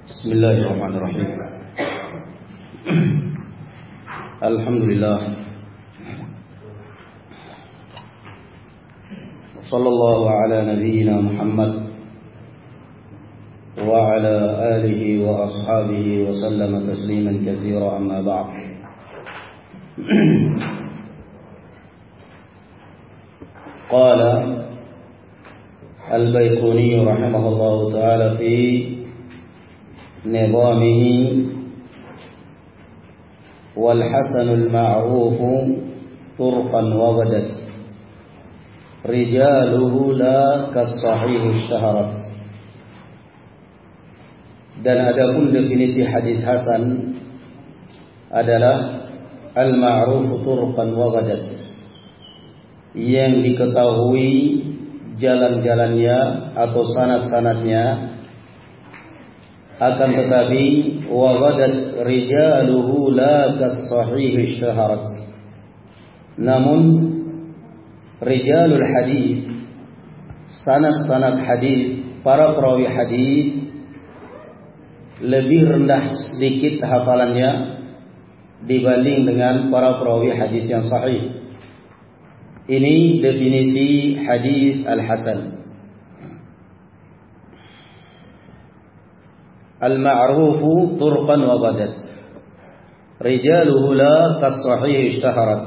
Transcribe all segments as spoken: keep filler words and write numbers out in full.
Bismillahirrahmanirrahim. Alhamdulillah. Sallallahu ala nabiyyina Muhammad wa ala alihi wa ashabihi wa sallama tasliman katsira, amma ba'd. Qala Al-Baiquni rahimahullahu ta'ala fi nizamihi wal hasanul ma'ruf turqan wa gadat rijaluhu la kas-sahih ishtaharat. Dan adapun definisi hadis hasan adalah al-ma'ruf turqan wa gadat, yang diketahui jalan-jalannya atau sanad-sanadnya, akan tetapi wa ghadat rijaluhu la kas-sahih ishtaharat. Namun rijalul hadis, sanad-sanad hadis, para perawi hadis lebih rendah sedikit hafalannya dibanding dengan para perawi hadis yang sahih. Ini definisi hadis al-hasan. Al-ma'rufu turqan wa ghadat rijaluhu la kas-sahih ishtaharat.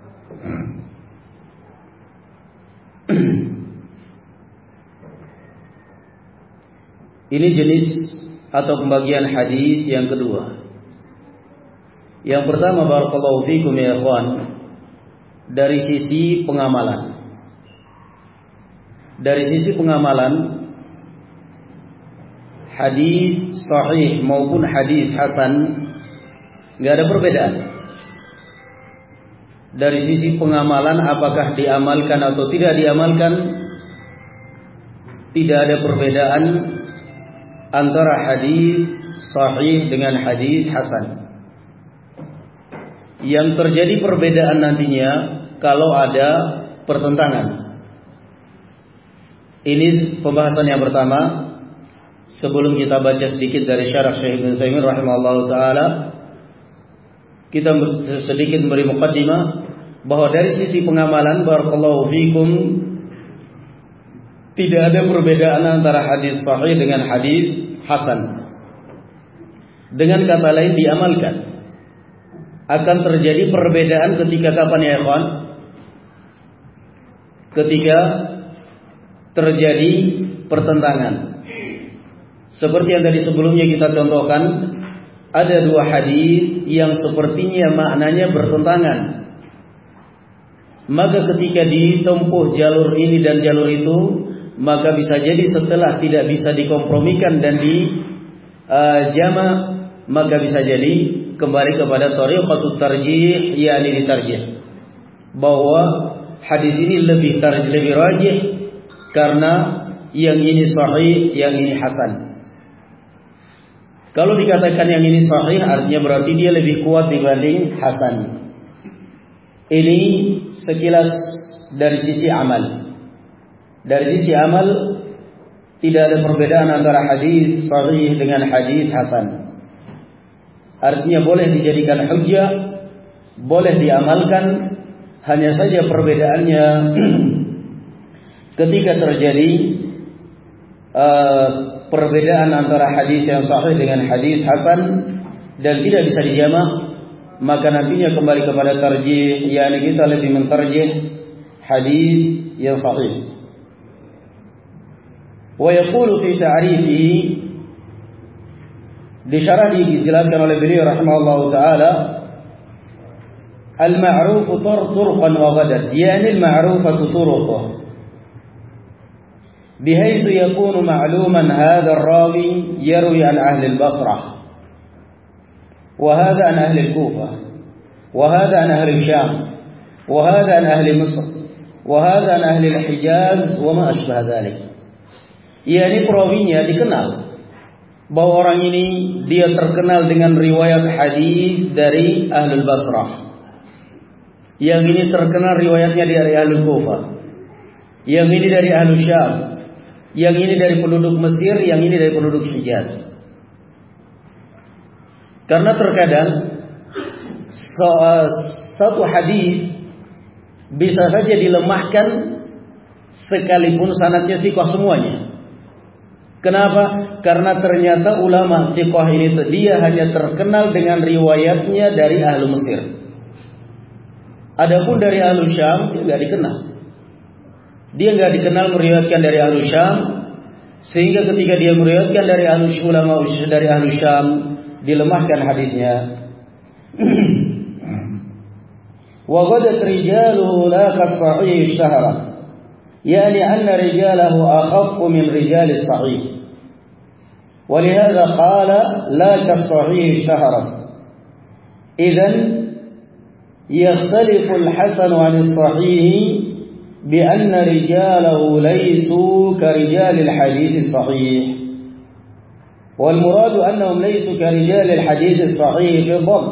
Ini jenis atau pembagian hadis yang kedua. Yang pertama, barakallahu fikum ya ikhwan, dari sisi pengamalan. Dari sisi pengamalan, hadis sahih maupun hadis hasan nggak ada perbedaan. Dari sisi pengamalan, apakah diamalkan atau tidak diamalkan, tidak ada perbedaan antara hadis sahih dengan hadis hasan. Yang terjadi perbedaan nantinya kalau ada pertentangan. Ini pembahasan yang pertama. Sebelum kita baca sedikit dari syarah Syekh Ibnu Utsaimin rahimahullahu taala, kita sedikit memberi muqaddimah bahwa dari sisi pengamalan, barakallahu fikum, tidak ada perbedaan antara hadis sahih dengan hadis hasan. Dengan kata lain, diamalkan. Akan terjadi perbedaan ketika kapan ya ikhwan? Ketika terjadi pertentangan. Seperti yang tadi sebelumnya kita contohkan, ada dua hadis yang sepertinya maknanya bertentangan. Maka ketika ditempuh jalur ini dan jalur itu, maka bisa jadi setelah tidak bisa dikompromikan dan di uh, jama', maka bisa jadi kembali kepada thariqatut tarjih, yakni ditarjih, bahwa hadis ini lebih tarjih, lebih rajih karena yang ini sahih, yang ini hasan. Kalau dikatakan yang ini sahih, artinya berarti dia lebih kuat dibanding hasan. Ini sekilas dari sisi amal. Dari sisi amal tidak ada perbedaan antara hadis sahih dengan hadis hasan. Artinya boleh dijadikan hujjah, boleh diamalkan. Hanya saja perbedaannya ketika terjadi uh, perbedaan antara hadis yang sahih dengan hadis hasan dan tidak bisa dijamak, maka nantinya kembali kepada tarjih, yakni kita lebih mentarjih hadis yang sahih. Wa yaqulu fi ta'rifihi, di syarah dijelaskan oleh beliau rahimahullahu taala, al-ma'ruf turqan wa ghadat, yani al-ma'rufatu turuquh bihaythu yakunu ma'luman hadha ar-rawi yarwi an ahli al-Basrah, wa hadha an ahli al-Kufah, wa hadha an ahli al-Sham, wa hadha an ahli Misr, wa hadha an ahli al-Hijaz, wa ma ashbah dhalik. Yani perawinya dikenal bahwa orang ini dia terkenal dengan riwayat hadis dari Ahlul Basrah, yang ini terkenal riwayatnya dari Ahlul Kufah, yang ini dari Ahlul Syam, yang ini dari penduduk Mesir, yang ini dari penduduk Hijaz. Karena terkadang satu hadis bisa saja dilemahkan sekalipun sanadnya thiqah semuanya. Kenapa? Karena ternyata ulama thiqah ini dia hanya terkenal dengan riwayatnya dari ahlu Mesir. Adapun dari ahlu Syam dia nggak dikenal. Dia nggak dikenal meriwayatkan dari ahlu Syam, sehingga ketika dia meriwayatkan dari ahlu ulama dari ahlu Syam dilemahkan hadisnya. Wa ghadat rijaluhu la kas-sahih syahra, yani anna rijalahu akhaffu min rijal as-sahih. ولهذا قال لا كالصحيح شهرا. إذن يختلف الحسن عن الصحيح بأن رجاله ليسوا كرجال الحديث الصحيح، والمراد أنهم ليسوا كرجال الحديث الصحيح في الضبط.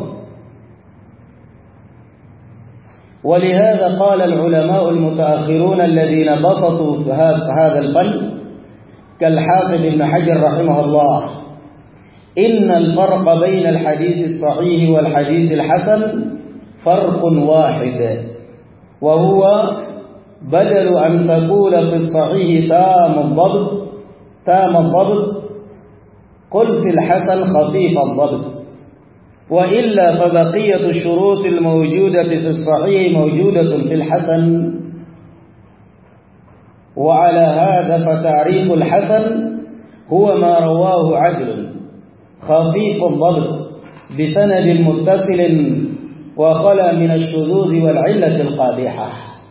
ولهذا قال العلماء المتأخرون الذين بسطوا هذا الفن كالحافظ ابن حجر رحمه الله إن الفرق بين الحديث الصحيح والحديث الحسن فرق واحد، وهو بدل أن تقول في الصحيح تام الضبط تام الضبط قل في الحسن خفيف الضبط، وإلا فبقية الشروط الموجودة في الصحيح موجودة في الحسن. وعلى هذا فتعريف الحسن هو ما رواه عدل خفيف الضبط بسند متصل وخلا من الشذوذ والعلة القادحة.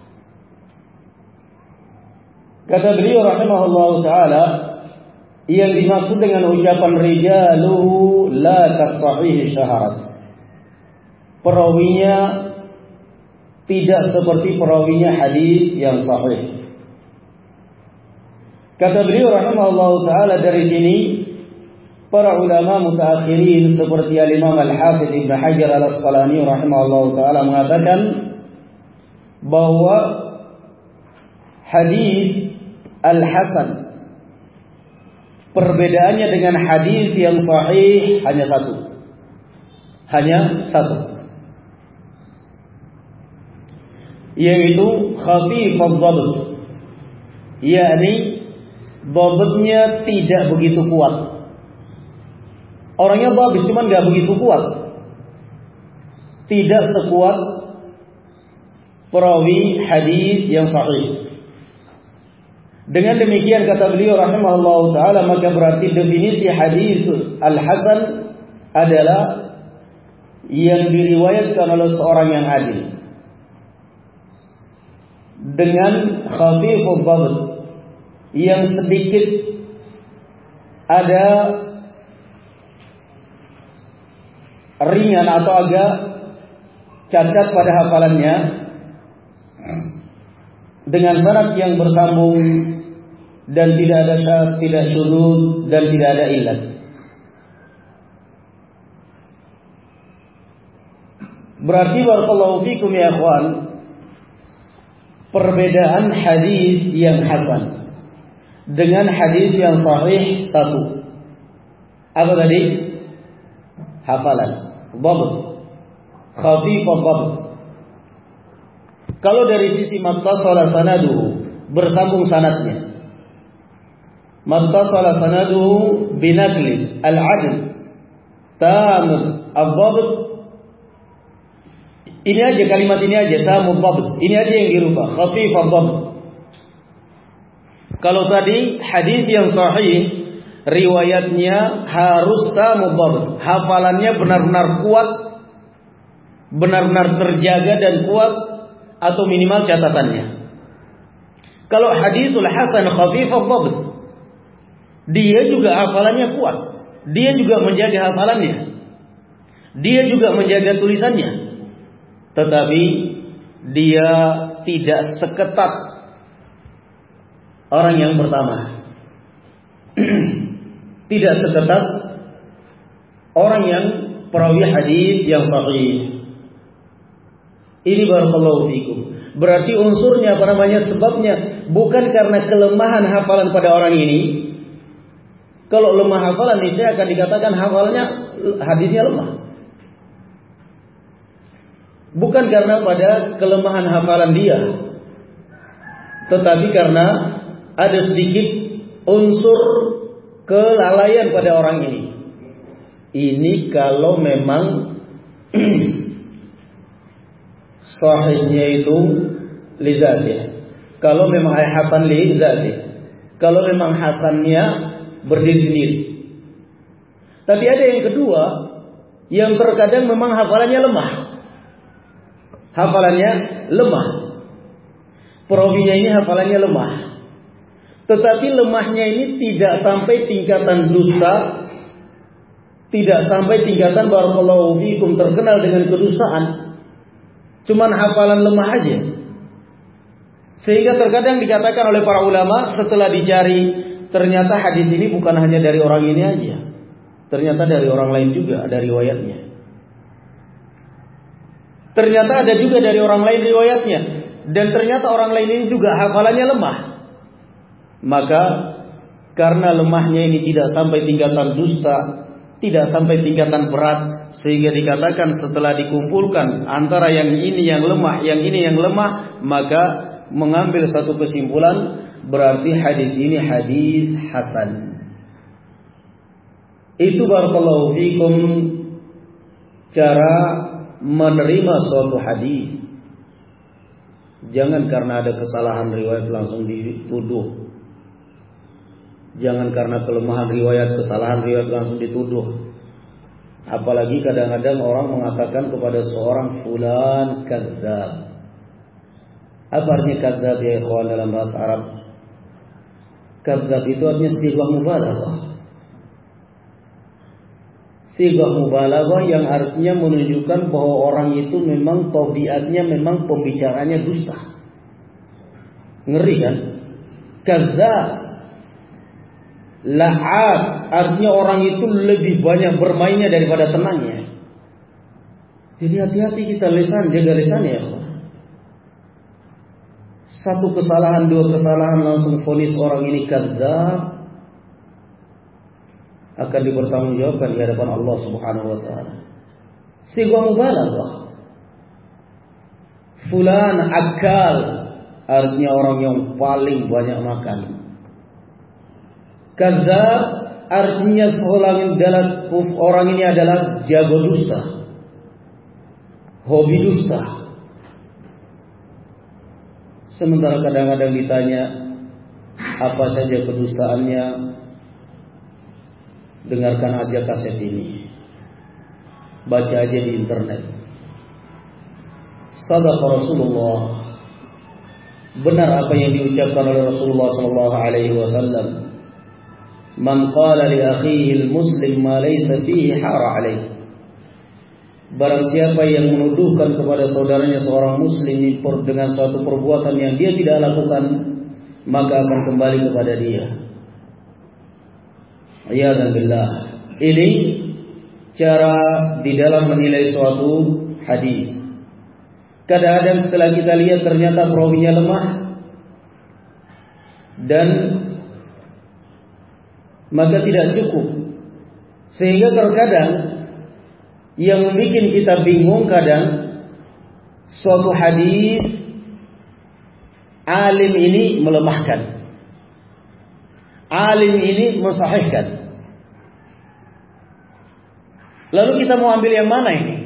Kata beliau rahimahullah ta'ala, yang dimaksud dengan ucapan rijaluhu la kas-sahih syaharat, perawinya tidak seperti perawinya hadis yang sahih. Kata beliau rahimahullah ta'ala, dari sini para ulama mutaakhirin seperti al-Imam al-Hafidh Ibn Hajar al-Asqalani rahimahullah ta'ala mengatakan bahwa hadis al-hasan perbedaannya dengan hadis yang sahih hanya satu. Hanya satu. Yaitu khafif ad-dhabt. yakni dhabtnya tidak begitu kuat. Orangnya dhabit cuman enggak begitu kuat. Tidak sekuat perawi hadis yang sahih. Dengan demikian kata beliau rahimahullah ta'ala, maka berarti definisi hadis al-hasan adalah yang diriwayatkan oleh seorang yang adil dengan khafiful dhabt, yang sedikit ada ringan atau agak cacat pada hafalannya, dengan sanad yang bersambung dan tidak ada syadz, tidak syudzuz dan tidak ada illat. Berarti barakallahu fikum ya ikhwan, perbedaan hadis yang hasan dengan hadis yang sahih satu. Apa tadi? Hafalan, dhabt, khafif dhabt. Kalau dari sisi mattasala sanaduhu, bersambung sanadnya, mattasala sanaduhu binaqli al-adl tam ad-dhabt, ini aja kalimat ini aja, tam ad-dhabt, ini aja yang dirubah, khafif ad-dhabt. Kalau tadi hadis yang sahih riwayatnya harus tam ad-dhabt, hafalannya benar-benar kuat, benar-benar terjaga dan kuat, atau minimal catatannya. Kalau hadisul hasan khafif ad-dhabt, dia juga hafalannya kuat, dia juga menjaga hafalannya, dia juga menjaga tulisannya, tetapi dia tidak seketat orang yang pertama. Tidak seketat orang yang perawi hadis yang sahih. Ini barakallahu fikum. Berarti unsurnya apa namanya, sebabnya bukan karena kelemahan hafalan pada orang ini. Kalau lemah hafalan niscaya akan dikatakan hafalnya hadisnya lemah. Bukan karena pada kelemahan hafalan dia, tetapi karena ada sedikit unsur kelalaian pada orang ini. Ini kalau memang sahihnya itu lizatih. Kalau memang hasan lizatih. Kalau memang hasannya berdiri sendiri. Tapi ada yang kedua, yang terkadang memang hafalannya lemah. Hafalannya lemah. Perawinya ini hafalannya lemah. Tetapi lemahnya ini tidak sampai tingkatan dusta, tidak sampai tingkatan barakallahu fikum terkenal dengan kedustaan. Cuman hafalan lemah aja. Sehingga terkadang dikatakan oleh para ulama setelah dicari, ternyata hadis ini bukan hanya dari orang ini aja. Ternyata dari orang lain juga ada riwayatnya. Ternyata ada juga dari orang lain riwayatnya. Dan ternyata orang lain ini juga hafalannya lemah. Maka karena lemahnya ini tidak sampai tingkatan dusta, tidak sampai tingkatan berat, sehingga dikatakan setelah dikumpulkan antara yang ini yang lemah, yang ini yang lemah, maka mengambil satu kesimpulan, berarti hadis ini hadis hasan. Itu barakallahu fikum cara menerima suatu hadis. Jangan karena ada kesalahan riwayat langsung dituduh. Jangan karena kelemahan riwayat, kesalahan riwayat langsung dituduh. Apalagi kadang-kadang orang mengatakan kepada seorang fulan kadzdzab. Apa artinya kadzdzab ya ikhwan dalam bahasa Arab? Kadzdzab itu artinya sighah mubalaghah. Sighah mubalaghah yang artinya menunjukkan bahwa orang itu memang tabiatnya memang pembicaranya dusta. Ngeri kan? Kadzdzab. La'ab artinya orang itu lebih banyak bermainnya daripada tenangnya. Jadi hati-hati kita lisan, jaga lisan ya. Satu kesalahan, dua kesalahan langsung vonis orang ini kadzdzab, akan dipertanggungjawabkan di hadapan Allah Subhanahu wa taala. Sighah mubalaghah. Fulan akal artinya orang yang paling banyak makan. Kadzdzab artinya seorang adalah orang ini adalah jago dusta, hobi dusta. Sementara kadang-kadang ditanya apa saja kedustaannya, dengarkan aja kaset ini, baca aja di internet. Shadaqa Rasulullah, benar apa yang diucapkan oleh Rasulullah sallallahu alaihi wasallam. Man qala li akhihi al-muslim ma laysa fihi hara alaihi. Barang siapa yang menuduhkan kepada saudaranya seorang muslim dengan suatu perbuatan yang dia tidak lakukan, maka akan kembali kepada dia. A'yadzan billah. Ini cara di dalam menilai suatu hadis. Kadang-kadang setelah kita lihat ternyata perawinya lemah, dan maka tidak cukup. Sehingga terkadang yang bikin kita bingung kadang suatu hadis alim ini melemahkan, alim ini mensahihkan. Lalu kita mau ambil yang mana ini?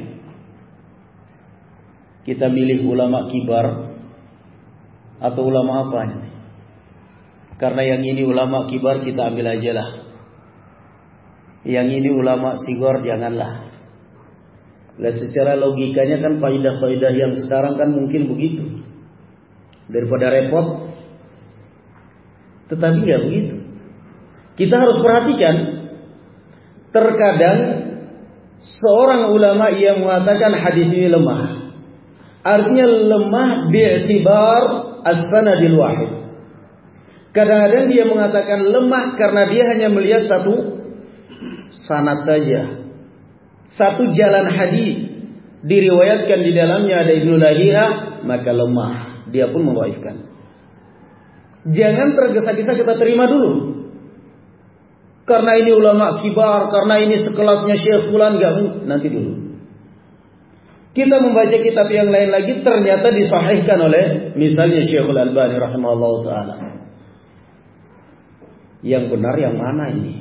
Kita milih ulama kibar atau ulama apa ini? Karena yang ini ulama kibar kita ambil aja lah. Yang ini ulama sigor janganlah. Lah secara logikanya kan faidah-faidah yang sekarang kan mungkin begitu. Daripada repot. Tetapi enggak begitu. Kita harus perhatikan. Terkadang seorang ulama yang mengatakan hadis ini lemah. Artinya lemah bi'tibar as-sanadil wahid. Kadang-kadang dia mengatakan lemah karena dia hanya melihat satu sanad saja, satu jalan hadis diriwayatkan di dalamnya ada Ibnu Lahiyah, maka lemah, dia pun mendhaifkan. Jangan tergesa-gesa kita terima dulu. karena ini ulama kibar, karena ini sekelasnya Syekh Fulan, enggak, nanti dulu. Kita membaca kitab yang lain lagi ternyata disahihkan oleh misalnya Syekhul Albani rahimahullah taala. Yang benar yang mana ini?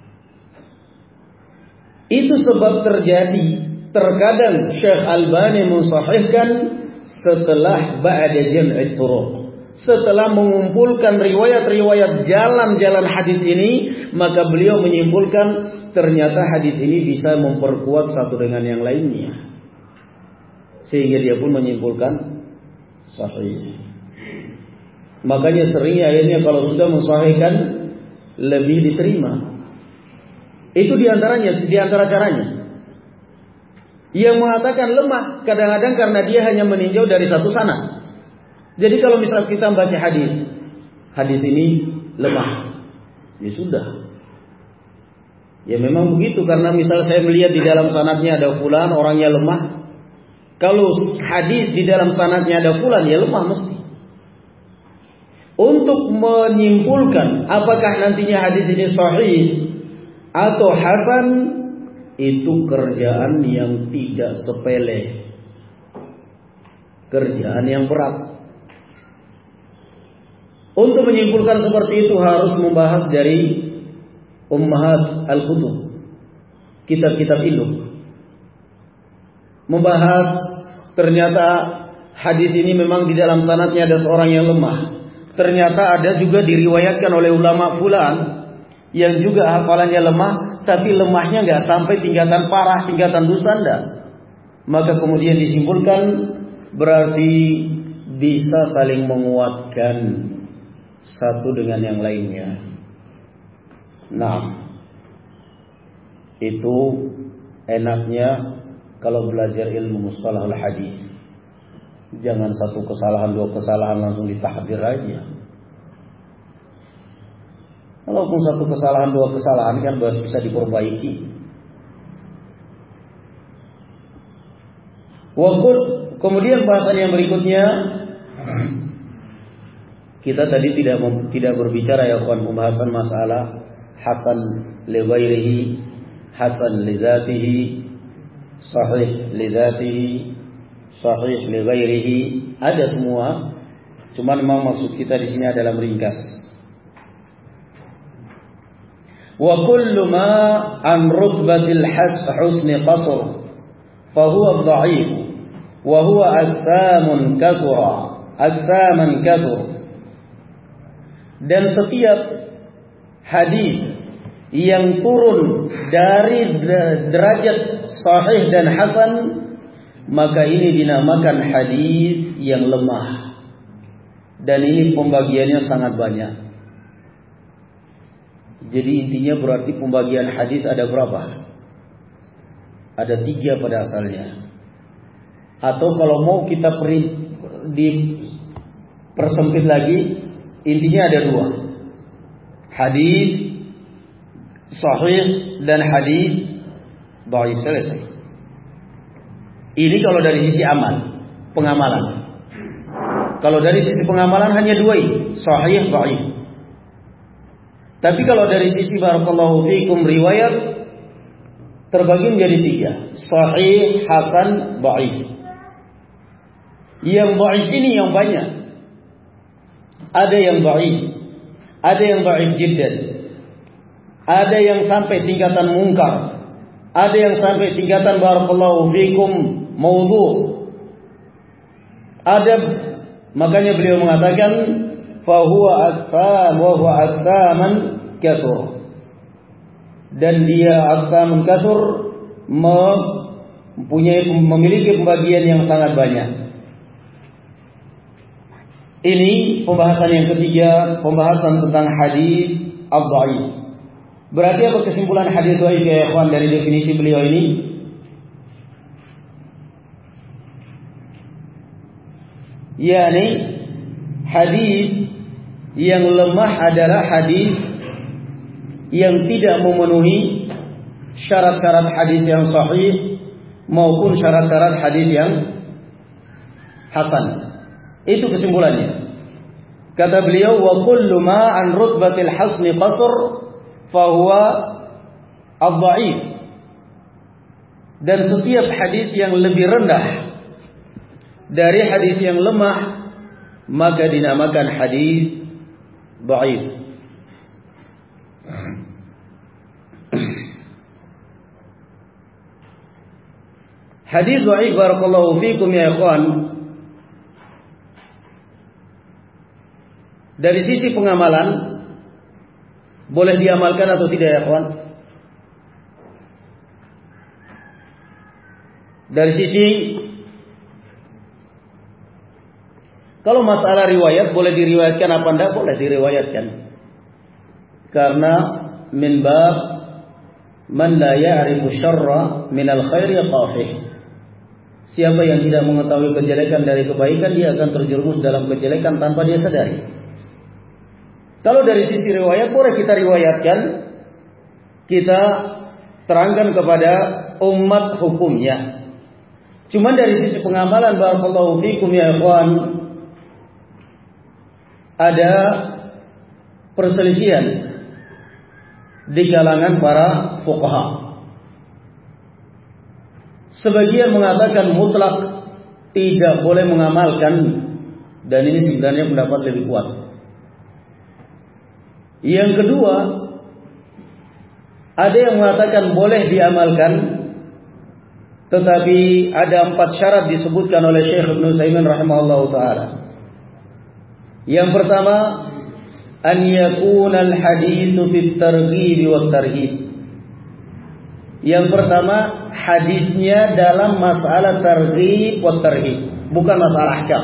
Itu sebab terjadi terkadang Syekh Albani mensahihkan setelah ba'da jam'i turuq. Setelah mengumpulkan riwayat-riwayat jalan-jalan hadis ini, maka beliau menyimpulkan ternyata hadis ini bisa memperkuat satu dengan yang lainnya. Sehingga dia pun menyimpulkan sahih. Makanya seringnya akhirnya kalau sudah mensahihkan lebih diterima. Itu diantaranya, diantara caranya. Yang mengatakan lemah kadang-kadang karena dia hanya meninjau dari satu sanad. Jadi kalau misal kita baca hadis, hadis ini lemah, ya sudah. Ya memang begitu, karena misal saya melihat di dalam sanadnya ada fulan, orangnya lemah. Kalau hadis di dalam sanadnya ada fulan, ya lemah mesti. Untuk menyimpulkan apakah nantinya hadis ini sahih atau hasan, itu kerjaan yang tidak sepele, kerjaan yang berat. Untuk menyimpulkan seperti itu harus membahas dari Ummahat al-Kutub, kitab-kitab ilmu. Membahas ternyata hadis ini memang di dalam sanadnya ada seorang yang lemah. Ternyata ada juga diriwayatkan oleh ulama fulan yang juga hafalannya lemah, tapi lemahnya nggak sampai tingkatan parah, tingkatan dusanda. Maka kemudian disimpulkan berarti bisa saling menguatkan satu dengan yang lainnya. Nah, itu enaknya kalau belajar ilmu mustalahul hadis. Jangan satu kesalahan, dua kesalahan langsung ditahdir aja. Walaupun satu kesalahan, dua kesalahan kan bisa diperbaiki. Waktu kemudian bahasan yang berikutnya, kita tadi tidak tidak berbicara ya kawan, pembahasan masalah hasan li ghairihi, hasan li dzatihi, sahih li dzatihi, sahih li ghairihi, ada semua. Cuma memang maksud kita di sini adalah meringkas. Wa kullu ma an rutbatil husni qasr fa huwa dha'if wa huwa ajsamun kathura, ajsaman kathura. Dan setiap hadis yang turun dari derajat sahih dan hasan, maka ini dinamakan hadis yang lemah. Dan ini pembagiannya sangat banyak. Jadi intinya berarti pembagian hadis ada berapa? Ada tiga pada asalnya. Atau kalau mau kita peri, dipersempit lagi, intinya ada dua. Hadis sahih dan hadis dhaif, selesai. Ini kalau dari sisi amal, pengamalan. Kalau dari sisi pengamalan hanya dua ini, sahih, dhaif. Tapi kalau dari sisi barakallahu fikum riwayat terbagi menjadi tiga, sahih, hasan, dhaif. Yang dhaif ini yang banyak. Ada yang dhaif, ada yang dhaif jiddan, ada yang sampai tingkatan mungkar, ada yang sampai tingkatan barakallahu fikum maudhu'. Ada, makanya beliau mengatakan fa huwa aqsam wa huwa aqsaman katsur. Dan dia aqsamun katsur, mempunyai memiliki pembagian yang sangat banyak. Ini pembahasan yang ketiga, pembahasan tentang hadis ad-dhaif. Berarti apa kesimpulan hadis dhaif ya ikhwan dari definisi beliau ini? Yani hadis yang lemah adalah hadis yang tidak memenuhi syarat-syarat hadis yang sahih maupun syarat-syarat hadis yang hasan. Itu kesimpulannya. Kata beliau, wa kullu ma an rutbatil hasni qasr fa huwa ad-dhaif. Dan setiap hadis yang lebih rendah dari hadis yang lemah maka dinamakan hadis dhaif. Hadis dhaif barakallahu fikum ya ikhwan, dari sisi pengamalan boleh diamalkan atau tidak ya ikhwan? Dari sisi, kalau masalah riwayat boleh diriwayatkan apa enggak? Boleh diriwayatkan. Karena min bab man la ya'rifu syarra min al-khairi qafih. Siapa yang tidak mengetahui kejelekan dari kebaikan, dia akan terjerumus dalam kejelekan tanpa dia sadari. Kalau dari sisi riwayat boleh kita riwayatkan, kita terangkan kepada umat hukumnya. Cuman dari sisi pengamalan barakallahu fikum ya ikhwan, ada perselisihan di kalangan para fuqaha. Sebagian mengatakan mutlak tidak boleh mengamalkan, dan ini sebenarnya pendapat lebih kuat. Yang kedua, ada yang mengatakan boleh diamalkan, tetapi ada empat syarat disebutkan oleh Syekh Ibnu Utsaimin rahimahullahu taala. Yang pertama, an yakuna al-haditsu fit targhib wat tarhib. Yang pertama, hadisnya dalam masalah targhib wat tarhib, bukan masalah ahkam.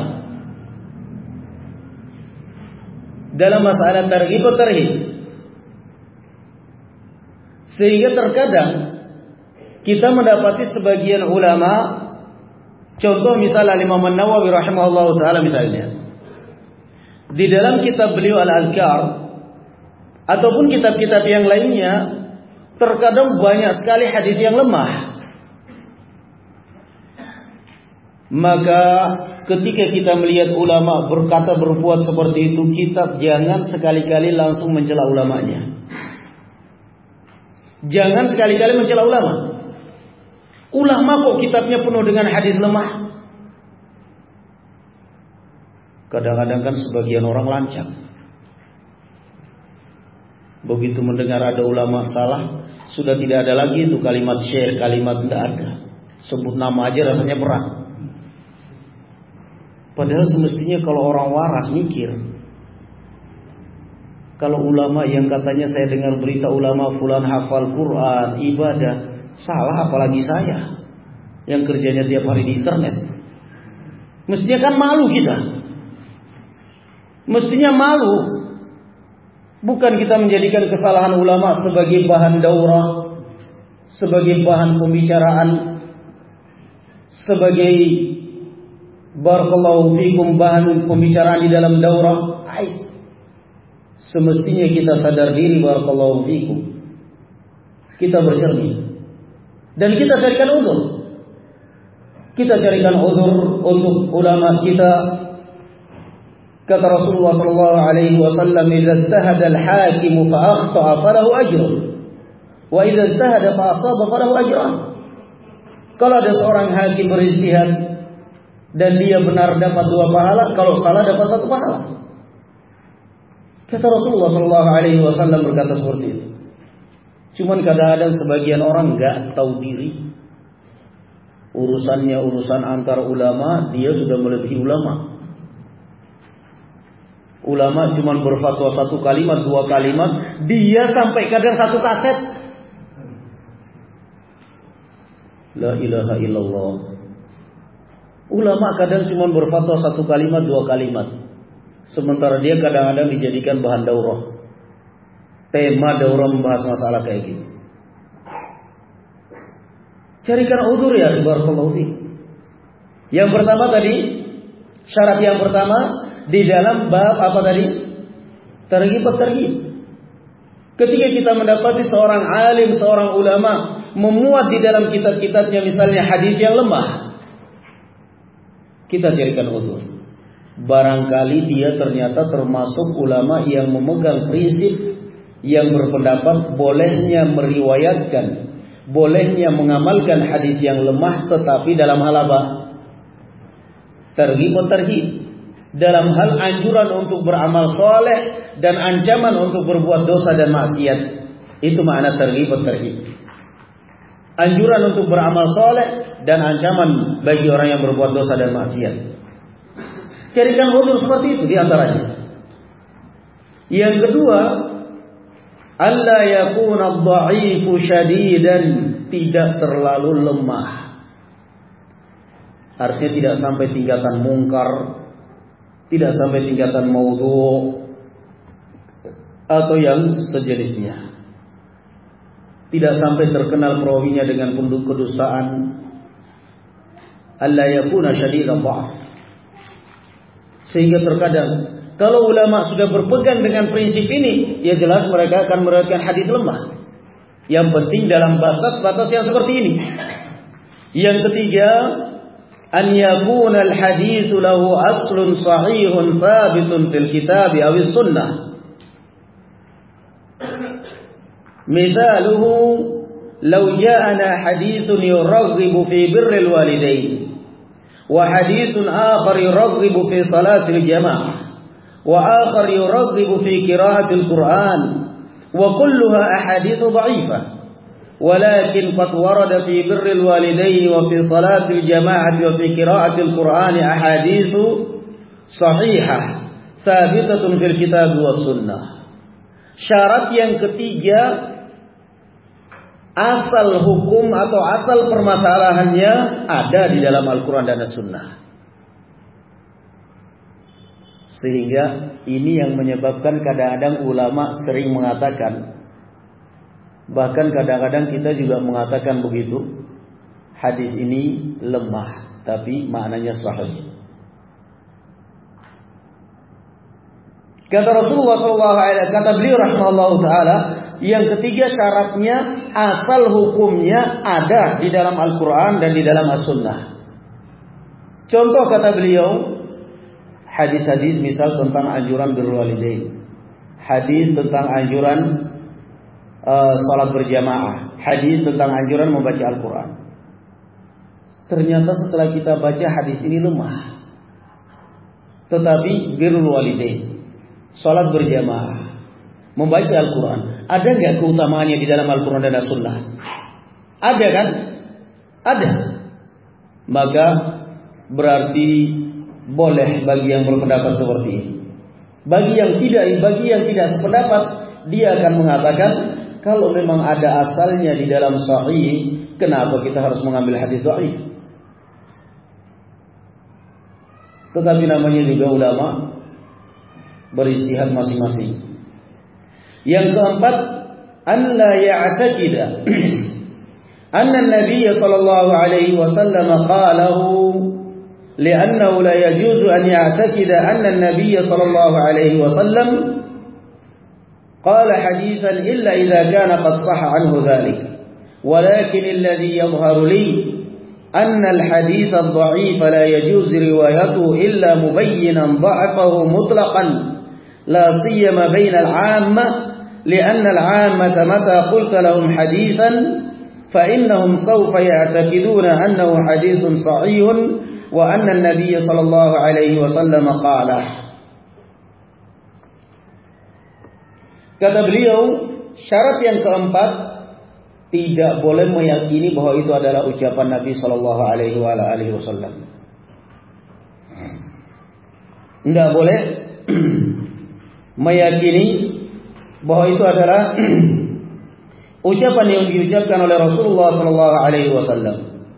Dalam masalah targhib wat tarhib. Sehingga terkadang kita mendapati sebagian ulama, contoh misalnya Imam An-Nawawi rahimahullahu taala misalnya, di dalam kitab beliau Al-Azkar ataupun kitab-kitab yang lainnya, terkadang banyak sekali hadis yang lemah. Maka ketika kita melihat ulama berkata berbuat seperti itu, kita jangan sekali-kali langsung mencela ulamanya. Jangan sekali-kali mencela ulama. Ulama kok kitabnya penuh dengan hadis lemah? Kadang-kadang kan sebagian orang lancang. Begitu mendengar ada ulama salah, sudah tidak ada lagi itu kalimat syekh, kalimat tidak ada. Sebut nama aja rasanya berat. Padahal semestinya kalau orang waras mikir, kalau ulama yang katanya saya dengar berita ulama fulan hafal Quran, ibadah, salah apalagi saya yang kerjanya tiap hari di internet. Mestinya kan malu kita. Mestinya malu. Bukan kita menjadikan kesalahan ulama sebagai bahan daurah, sebagai bahan pembicaraan, sebagai barakallahu fikum bahan pembicaraan di dalam daurah. Hai. Semestinya kita sadar diri barakallahu fikum. Kita bercermin. Dan kita carikan uzur. Kita carikan uzur untuk ulama kita. Kata Rasulullah sallallahu alaihi wasallam, "Idza ijtahada al-hakim fa akhta'a falahu ajrun, wa idza ijtahada fa asaba falahu ajran." Kalau ada seorang hakim berijtihad dan dia benar dapat dua pahala, kalau salah dapat satu pahala. Kata Rasulullah sallallahu alaihi wasallam berkata seperti itu. Cuman kadang-kadang sebagian orang enggak tahu diri. Urusannya urusan antar ulama, dia sudah melebihi ulama. Ulama cuma berfatwa satu kalimat, dua kalimat, dia sampai kadang satu kaset. La ilaha illallah. Ulama kadang cuma berfatwa satu kalimat, dua kalimat, sementara dia kadang-kadang dijadikan bahan daurah. Tema daurah membahas masalah kayak gitu. Carikan uzur ya, barakallahu fiik. Yang pertama tadi, syarat yang pertama di dalam bab apa tadi? Targhib tarhib. Ketika kita mendapati seorang alim, seorang ulama memuat di dalam kitab-kitabnya misalnya hadis yang lemah, kita carikan uzur. Barangkali dia ternyata termasuk ulama yang memegang prinsip yang berpendapat bolehnya meriwayatkan, bolehnya mengamalkan hadis yang lemah, tetapi dalam hal apa? Targhib tarhib. Dalam hal anjuran untuk beramal soleh dan ancaman untuk berbuat dosa dan maksiat. Itu makna targhib tarhib. Anjuran untuk beramal soleh dan ancaman bagi orang yang berbuat dosa dan maksiat. Carikan udzur seperti itu di antaranya. Yang kedua, alla yakuna ad-dha'ifu syadidan, tidak terlalu lemah. Artinya tidak sampai tingkatan mungkar, tidak sampai tingkatan maudhu atau yang sejenisnya. Tidak sampai terkenal perawinya dengan kedustaan. Alla yakuna syadidan dha'f. Sehingga terkadang kalau ulama sudah berpegang dengan prinsip ini, ya jelas mereka akan meriwayatkan hadis lemah. Yang penting dalam batas-batas yang seperti ini. Yang ketiga, an yakuna al-hadits lahu aslun sahihun thabitun fil kitab aw sunnah. Mithaluhu law ja'ana haditsun yuraghibu fi birril walidain wa haditsun akhar yuraghibu fi salatil jamaah وآخر يرغب في قراءة القرآن وكلها أحاديث ضعيفة ولكن قد ورد في بر الوالدين وفي صلاة الجماعة وفي قراءة القرآن أحاديث صحيحة ثابتة في الكتاب والسنة. Syarat yang ketiga, asal hukum atau asal permasalahannya ada di dalam Al-Quran dan As-Sunnah. Sehingga ini yang menyebabkan kadang-kadang ulama sering mengatakan, bahkan kadang-kadang kita juga mengatakan begitu, hadis ini lemah tapi maknanya sahih. Kata Rasulullah sallallahu alaihi wasallam, kata beliau rahimahullahu taala, yang ketiga syaratnya asal hukumnya ada di dalam Al-Quran dan di dalam As-Sunnah. Contoh kata beliau, hadis-hadis misal tentang anjuran birrul walidain, hadis tentang anjuran uh, salat berjamaah, hadis tentang anjuran membaca Al-Quran. Ternyata setelah kita baca hadis ini lemah. Tetapi birrul walidain, salat berjamaah, membaca Al-Quran, ada nggak keutamaannya di dalam Al-Quran dan As-Sunnah? Ada kan? Ada. Maka berarti boleh bagi yang berpendapat seperti ini. Bagi yang tidak, bagi yang tidak sependapat, dia akan mengatakan, kalau memang ada asalnya di dalam sahih, kenapa kita harus mengambil hadis dhaif? Tetapi namanya juga ulama beristihad masing-masing. Yang keempat, an la ya'taqida anna an-nabiy sallallahu alaihi wasallam qalahu لأنه لا يجوز أن يعتقد أن النبي صلى الله عليه وسلم قال حديثا إلا إذا كان قد صح عنه ذلك ولكن الذي يظهر لي أن الحديث الضعيف لا يجوز روايته إلا مبينا ضعفه مطلقا لا سيما بين العامة لأن العامة متى قلت لهم حديثا فإنهم سوف يعتقدون أنه حديث صحيح wa anna an-nabiy sallallahu alaihi wasallam qala. Kata beliau, syarat yang keempat, tidak boleh meyakini bahwa itu adalah ucapan Nabi sallallahu alaihi wasallam. Tidak boleh meyakini bahwa itu adalah ucapan yang diucapkan oleh Rasulullah sallallahu alaihi wasallam.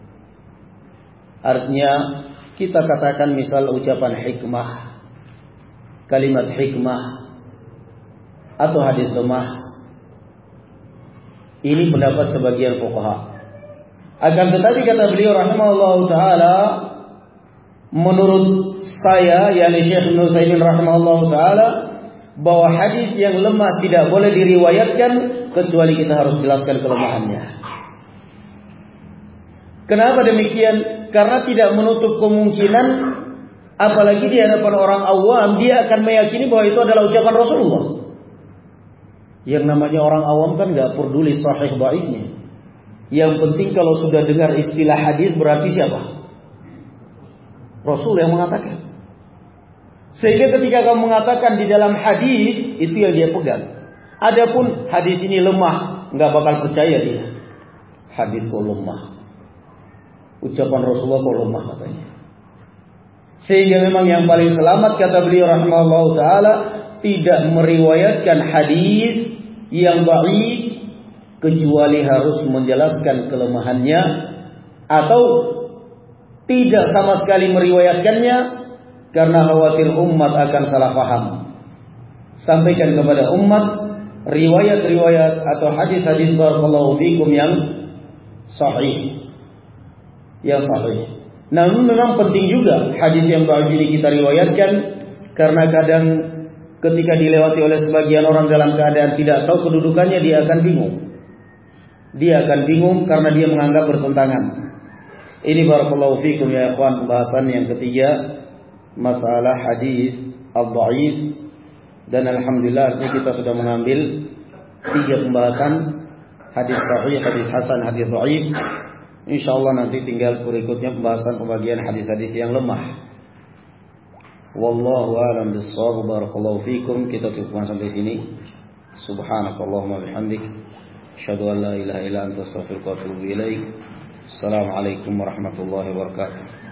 Artinya kita katakan misal ucapan hikmah, kalimat hikmah atau hadis lemah. Ini pendapat sebagian fuqaha. Akan tetapi kata beliau rahimahullah taala, menurut saya, yakni Syekh Ibnu Utsaimin rahimahullah taala, bahwa hadis yang lemah tidak boleh diriwayatkan kecuali kita harus jelaskan kelemahannya. Kenapa demikian? Karena tidak menutup kemungkinan, apalagi di hadapan orang awam, dia akan meyakini bahwa itu adalah ucapan Rasulullah. Yang namanya orang awam kan nggak peduli sahih dhaifnya. Yang penting kalau sudah dengar istilah hadis berarti siapa? Rasul yang mengatakan. Sehingga ketika kamu mengatakan di dalam hadis, itu yang dia pegang. Adapun hadis ini lemah, nggak bakal percaya dia. Hadis kok lemah. Ucapan Rasulullah kok lemah katanya. Sehingga memang yang paling selamat kata beliau rahimahullah taala tidak meriwayatkan hadis yang dhaif kecuali harus menjelaskan kelemahannya atau tidak sama sekali meriwayatkannya karena khawatir umat akan salah paham. Sampaikan kepada umat riwayat-riwayat atau hadis-hadis barakallahu fikum yang sahih. Yang sahih. Namun memang penting juga hadis yang dhaif ini kita riwayatkan karena kadang ketika dilewati oleh sebagian orang dalam keadaan tidak tahu kedudukannya, dia akan bingung. Dia akan bingung karena dia menganggap bertentangan. Ini barakallahu fikum ya ikhwan, pembahasan yang ketiga, masalah hadis al-dhaif. Dan alhamdulillah ini kita sudah mengambil tiga pembahasan, hadis sahih, hadis hasan, hadis dhaif. Insyaallah nanti tinggal berikutnya pembahasan pembagian hadis-hadis yang lemah. Wallahu a'lam bissawab. Barakallahu fikum. Kita cukupkan sampai sini. Subhanakallahumma bihamdik, asyhadu an la ilaha illa anta astaghfiruka wa atubu ilaik. Assalamualaikum warahmatullahi wabarakatuh.